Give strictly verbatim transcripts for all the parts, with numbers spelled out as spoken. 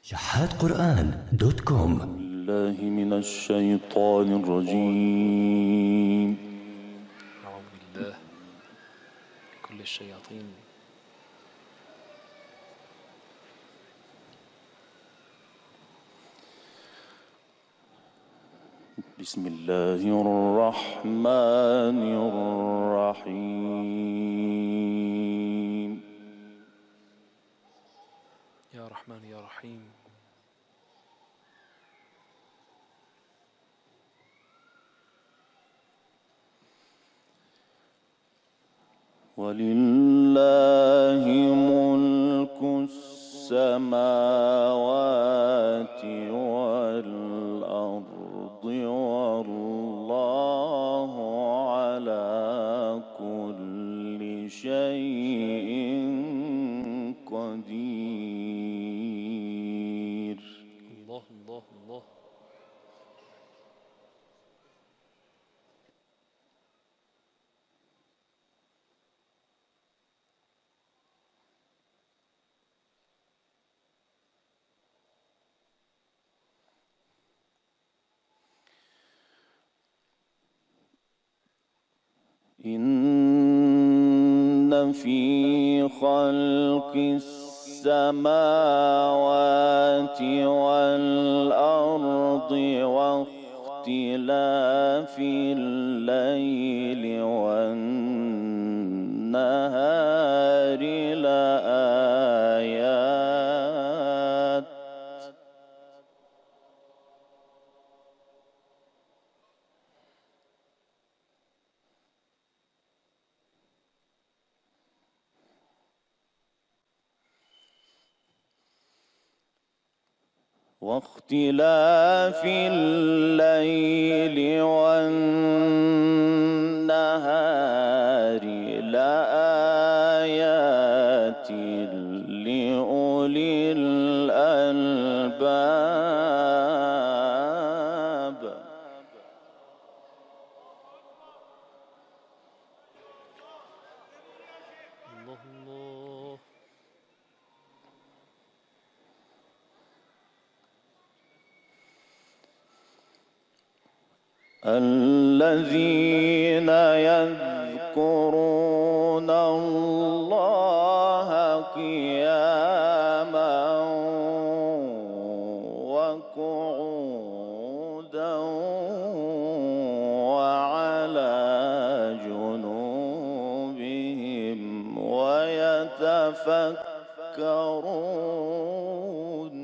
شحات قرآن دوت كوم. الله من الشيطان الرجيم. أعوذ بالله كل الشياطين. بسم الله الرحمن الرحيم. يا رحمن يا رحيم. ولله ملك السماوات والأرض والله على كل شيء قدير. الله الله الله. إن في خلق السماوات والأرض واختلاف الليل والنهار لآيات واختلاف الليل والنهار لآيات لأولي الألباب. الله الله. الذين يذكرون الله قياما وقعودا وعلى جنوبهم ويتفكرون.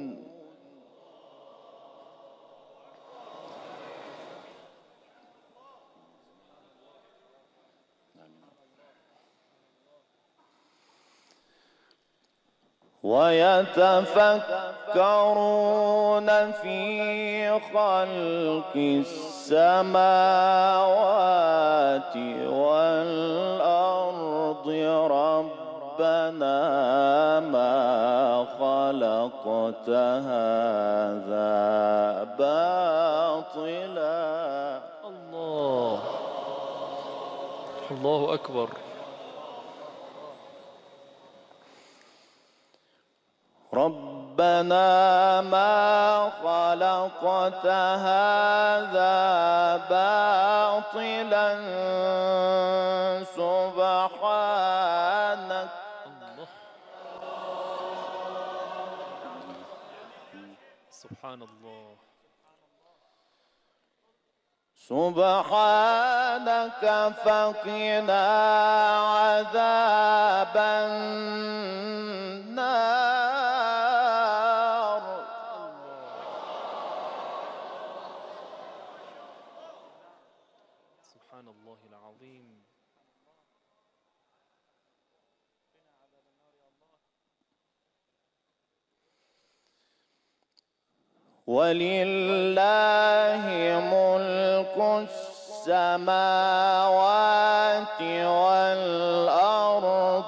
ويتفكرون في خلق السماوات والأرض ربنا ما خلقت هذا باطلا. الله الله أكبر. ربنا ما خلقت هذا باطلا سبحانك. الله سبحان الله. سبحانك فقنا عذاب النار. سبحان الله العظيم. ولله ملك السماوات والأرض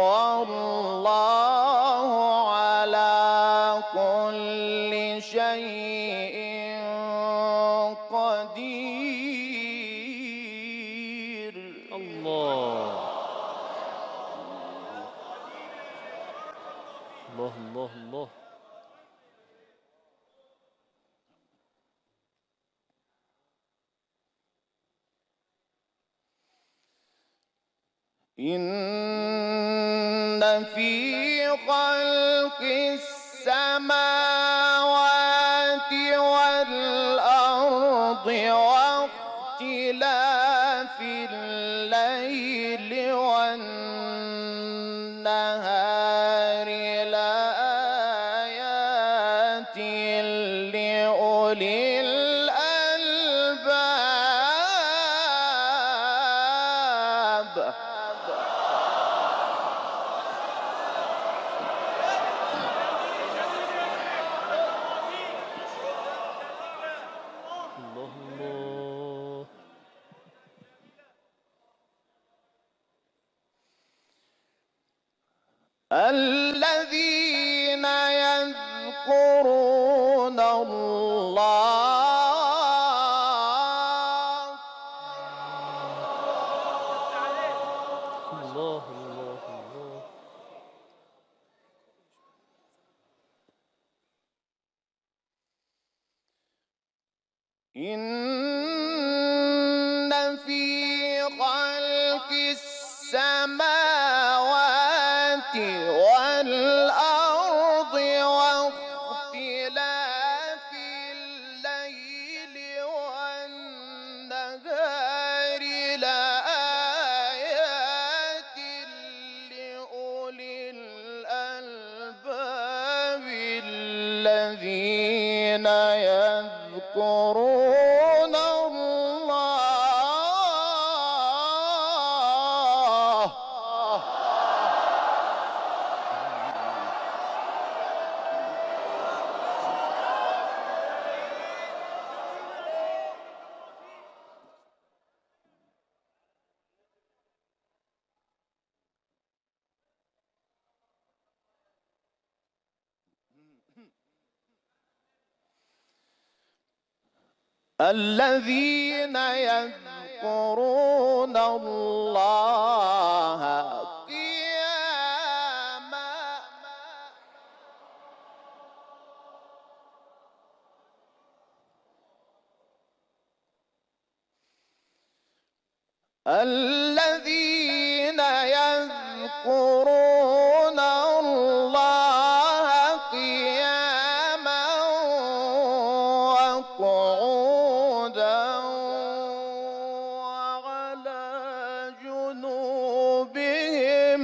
والله على كل شيء قدير. الله الله الله الله. إن في خلق السماوات والأرض واختلاف الليل والنهار لآيات لأولي الألباب. الله الله. الذين يذكرون الله الله الله الله. إن في خلق السماوات والأرض واختلاف الليل والنهار لآيات لأولي الألباب الذين يذكرون الله. الذين يذكرون الله قياما الذين يذكرون الله قياما وقعودا وعلى جنوبهم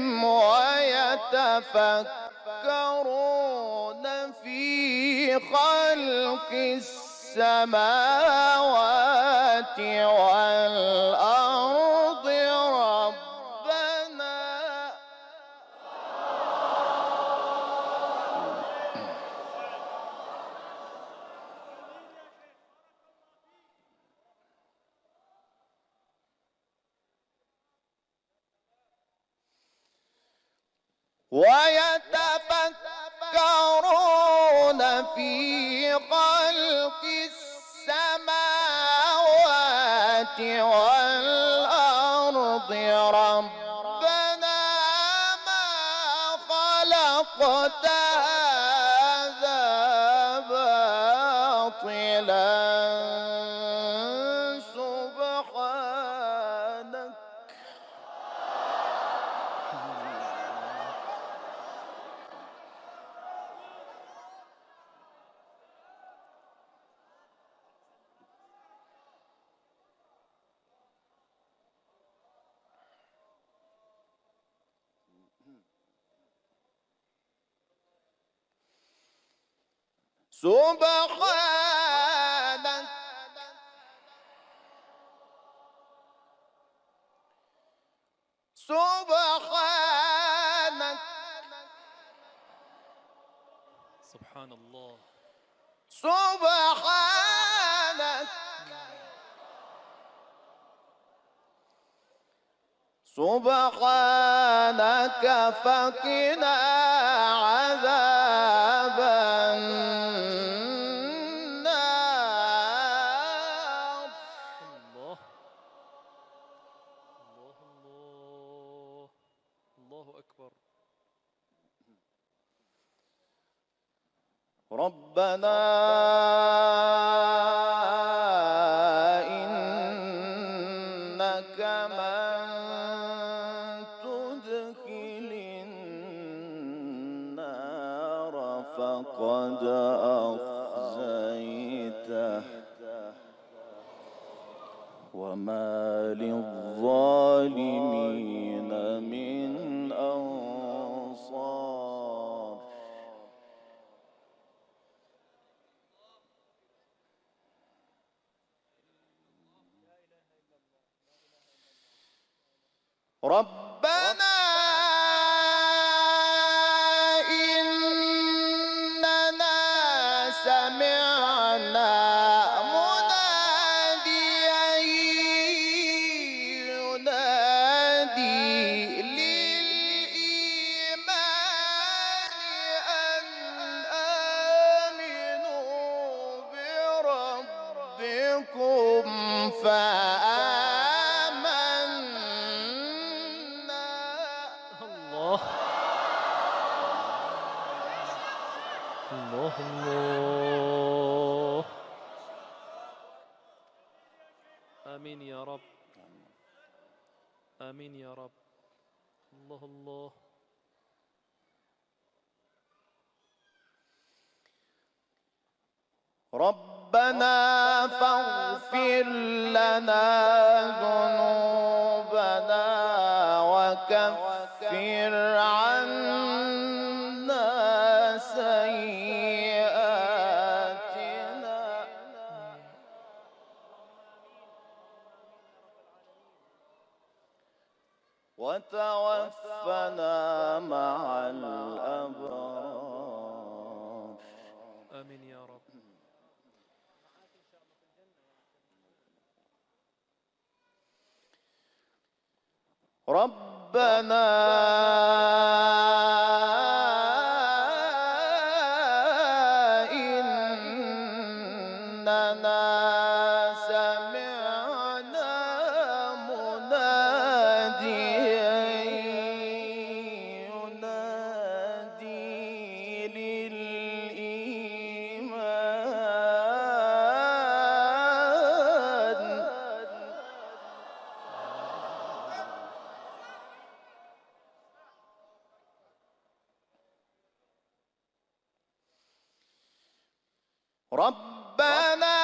ويتفكرون في خلق السماوات والأرض ربنا ويتفكرون في خلق السماوات والأرض ربنا ما خلقت هذا باطلا سبحانك سبحانك سبحانك سبحان الله. سبحانك سبحانك فقنا عذاب النار. الله الله الله. الله أكبر. ربنا إنك من فقد أخزيته وما للظالمين من أنصار. ربنا إننا سمعنا مناديا ينادي للإيمان أن آمنوا بربكم فآمنا. الله الله الله. آمين يا رب، آمين يا رب. الله الله. ربنا فاغفر لنا ذنوبنا وكفر عنا سيئاتنا وتوفنا مع الأبرار. آمين يا رب. ربنا إننا سمعنا مناديا ينادي للإيمان ربنا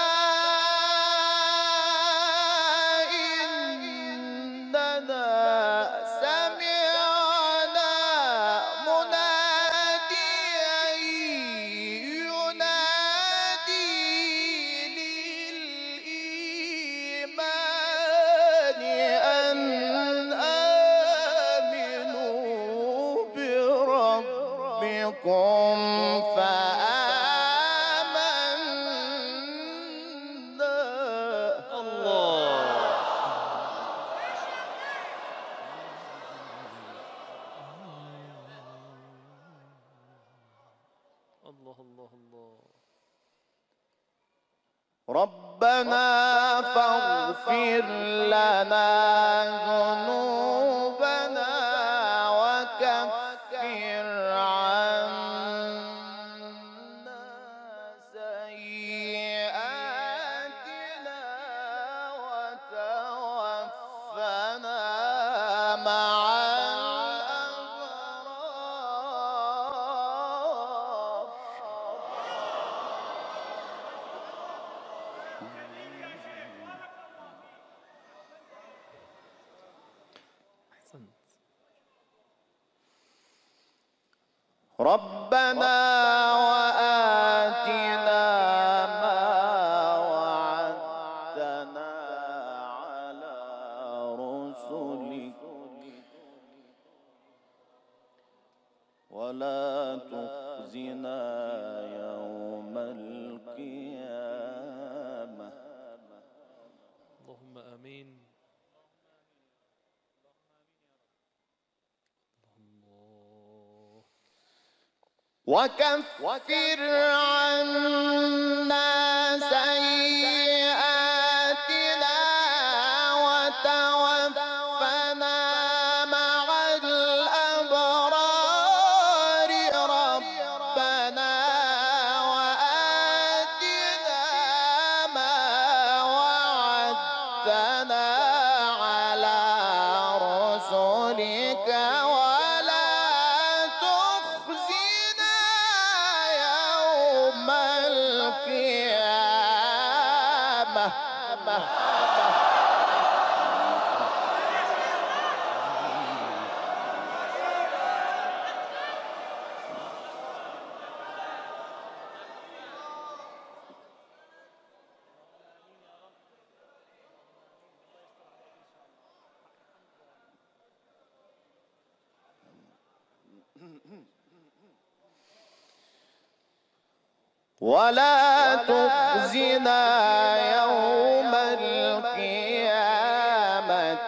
إننا سمعنا مناديا ينادي للإيمان أن آمنوا بربكم فآمنا. الله الله الله. ربنا فاغفر لنا ذنوبنا وكفر عنا سيئاتنا وتوفنا مع ربنا وآتنا ما وعدتنا على رسلك ولا تخزنا يوم القيامة. اللهم آمين. وكفر عنا سيئاتنا وتوفنا مع الأبرار. ربنا وآتنا ما وعدتنا على رسلك ولا تخزنا ولا تخزنا يوم القيامة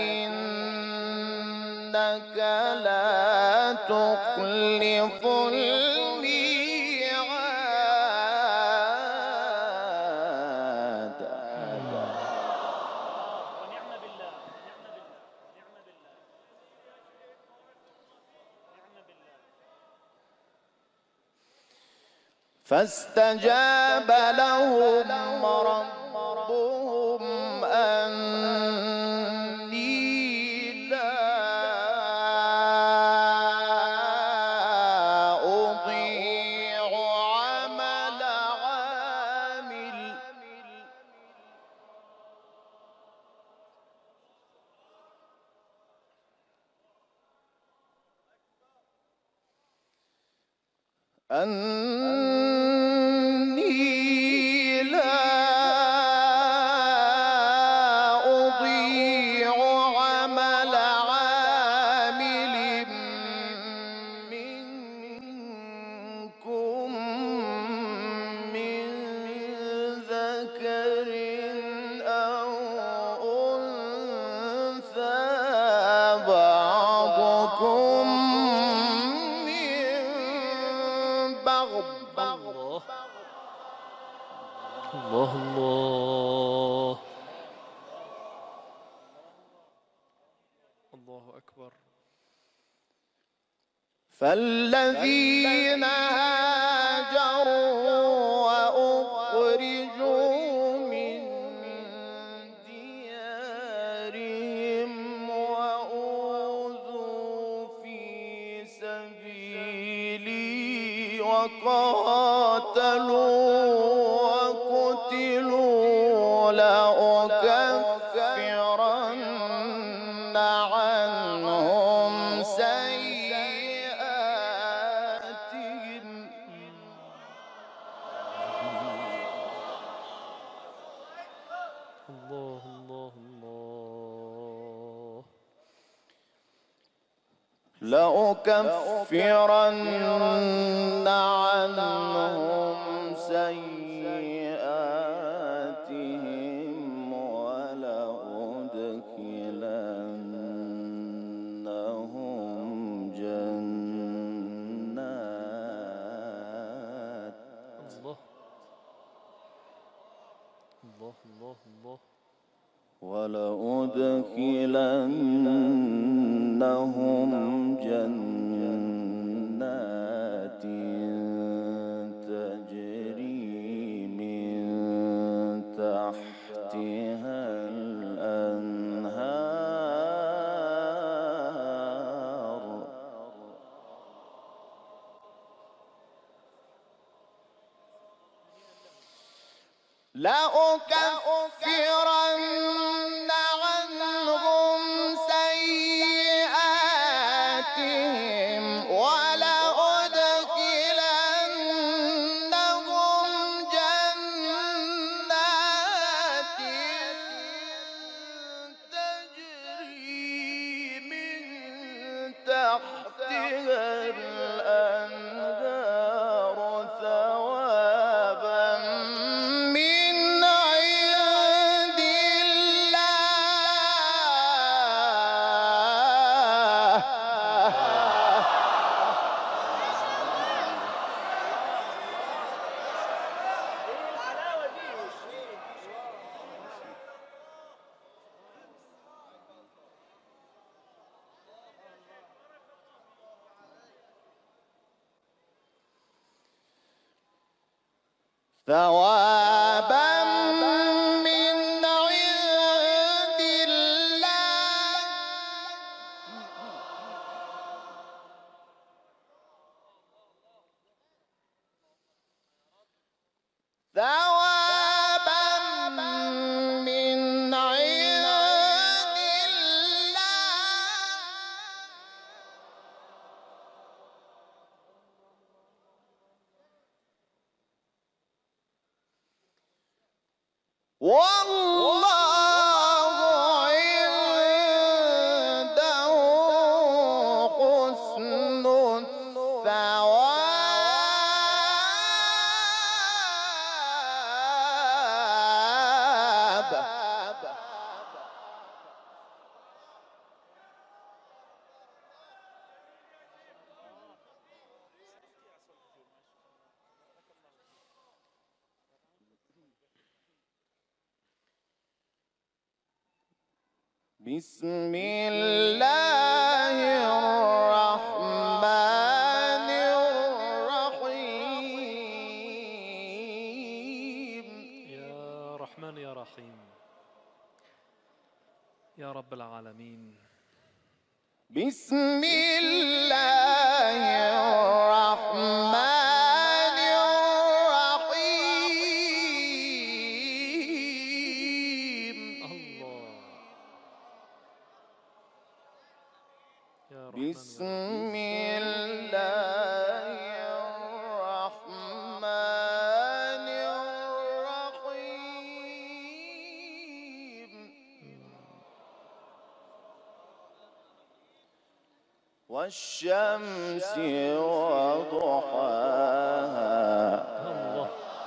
إنك لا تخلف الميعاد. ونعم بالله، نعم بالله، نعم بالله، نعم بالله. فاستجاب لهم ربهم أني لا أضيع عمل عامل أني لا أضيع عمل عامل منكم من ذكر أو أنثى بعضكم الله الله الله الله أكبر. فالذين هاجروا وأخرجوا من ديارهم وأوذوا في سبيلي وقاتلوا وقتلوا لأكفرن عنهم سيئاتهم الله الله الله لأكفرن عنهم سيئاتهم ولأدخلنهم جنات الله الله الله الله ولأدخلنهم جنات تجري من تحتها الأنهار لأكفرن عنهم سيئاتهم ولأدخلنهم جنات تجري من تحتها الأنهار ثوابا من عند ثوابا من عند الله ثوابا من عند الله والله عنده حسن الثواب. بسم الله الرحمن الرحيم. يا رحمن يا رحيم يا رب العالمين. بسم الله الرحمن الرحيم. الله يا رحمن يا بسم رحيم. الله الرحمن الرحيم. والشمس وضحاها. الله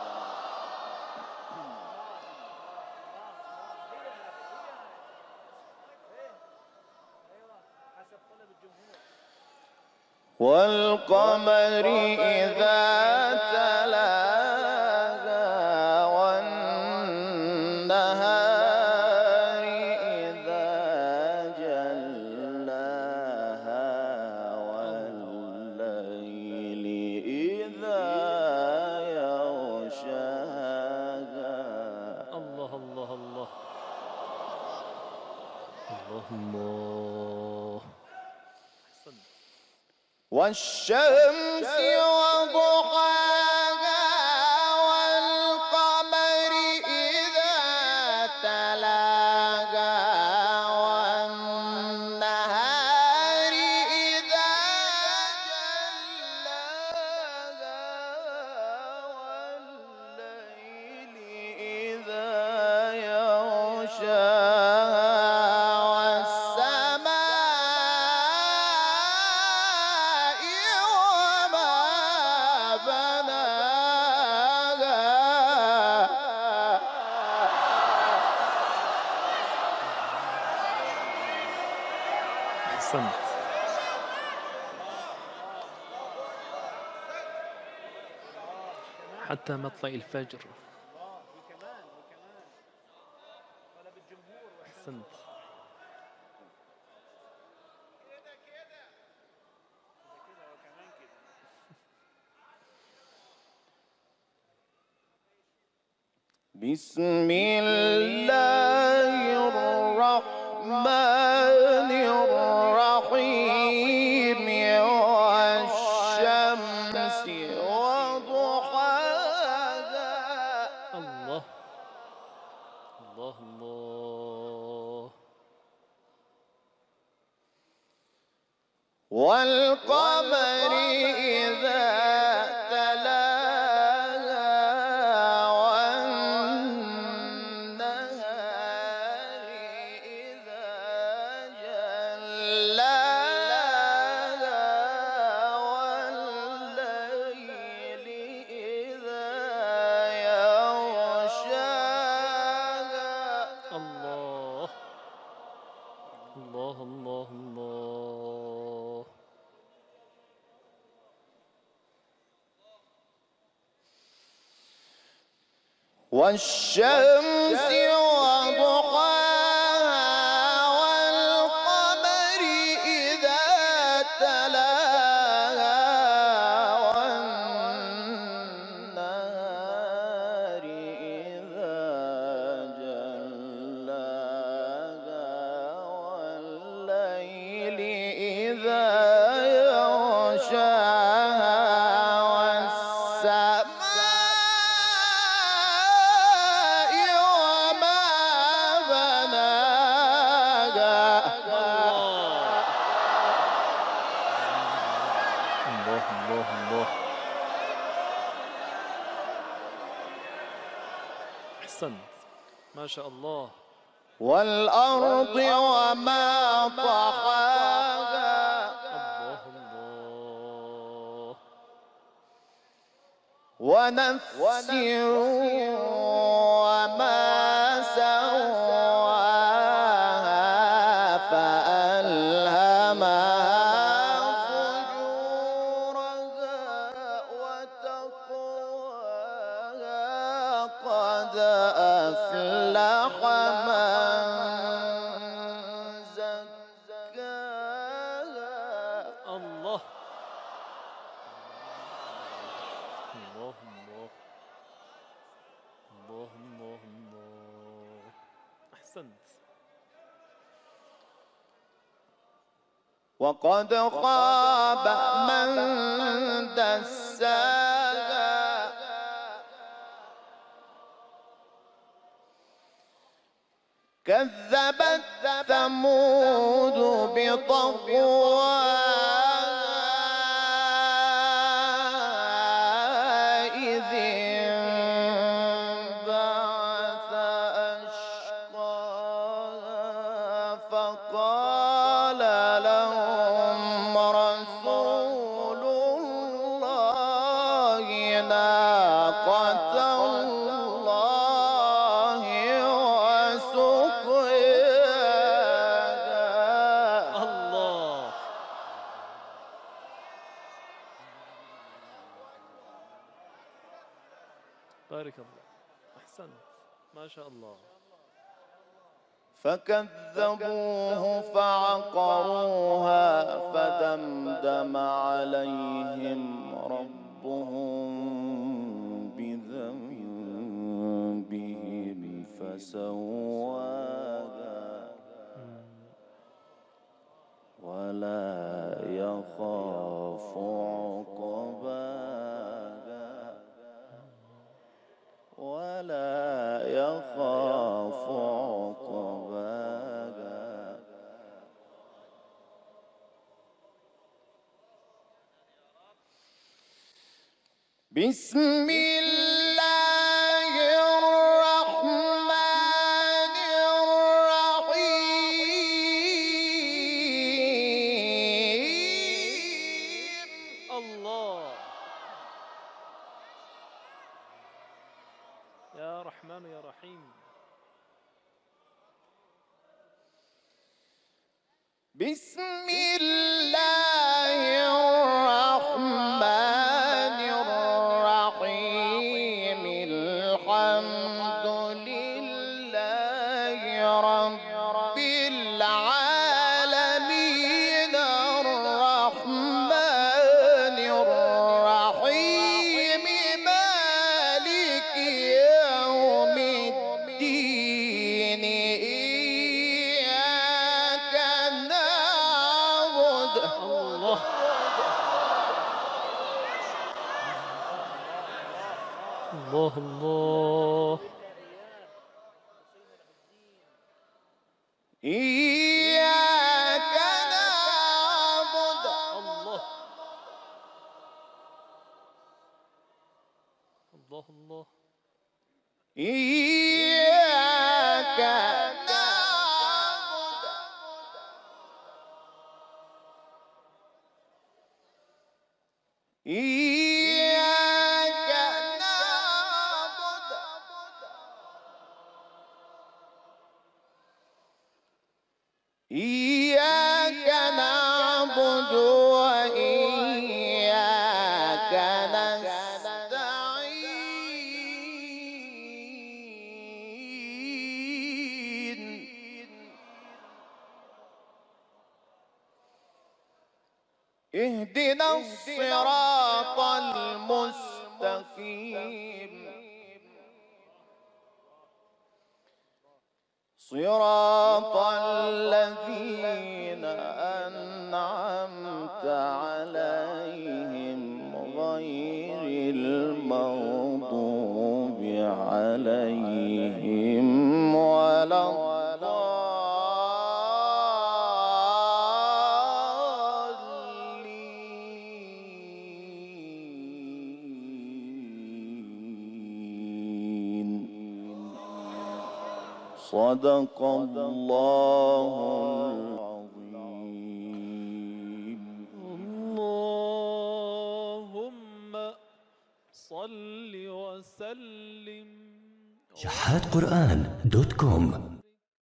والقمر إذا تلاها والنهار إذا جلاها والليل إذا يغشاها. الله الله الله الله الله. أحسنت. والشمس وضحاها والقمر إذا تلاها والنهار إذا جلاها والليل إذا يغشاها والسماء وما بناها. أحسنت. حتى مطلع الفجر. أحسنت. بسم الله الرحمن الرحيم. والشمس وضحاها. الله الله الله. والقمر إذا تلاها والنهار إذا جلاها والليل إذا يغشاها. الله الله الله الله. والشمس وضحاها والقمر إذا تلاها والنهار إذا جلاها والليل إذا يغشاها والسماء وما بناها. الله الله الله. أحسنت ما شاء الله. والأرض وما طحاها. الله الله. ونفس وما سواها فألهمها فجورها وتقواها قد أفلح من زكاها. الله الله الله الله الله الله. أحسنت. وقد خاب من دساها كذبت ثمود بطغواها إذ انبعث أشقاها فقال لهم رسول الله ناقة الله وسقياها. الله بارك الله. أحسنت ما شاء الله. فكذبوه فعقروها فدمدم عليهم ربهم بذنبهم فسواها ولا يخاف عقباها ولا يخاف عقباها. بسم الله الرحمن الرحيم. الله يا رحمن يا رحيم. بسم الله الرحمن الرحيم. الحمد لله رب العالمين الرحمن الرحيم مالك يوم الدين. إياك نعبد الله الله الله. إياك نعبد الله الله الله. إياك نعبد إياك نعبد إياك نعبد وإياك نستعين. اهدنا الصراط المستقيم صراط الذين أنعمت عليهم غير المغضوب عليهم ولا الضالين. صدق الله العظيم. اللهم صل وسلم شحات قرآن دوت كوم.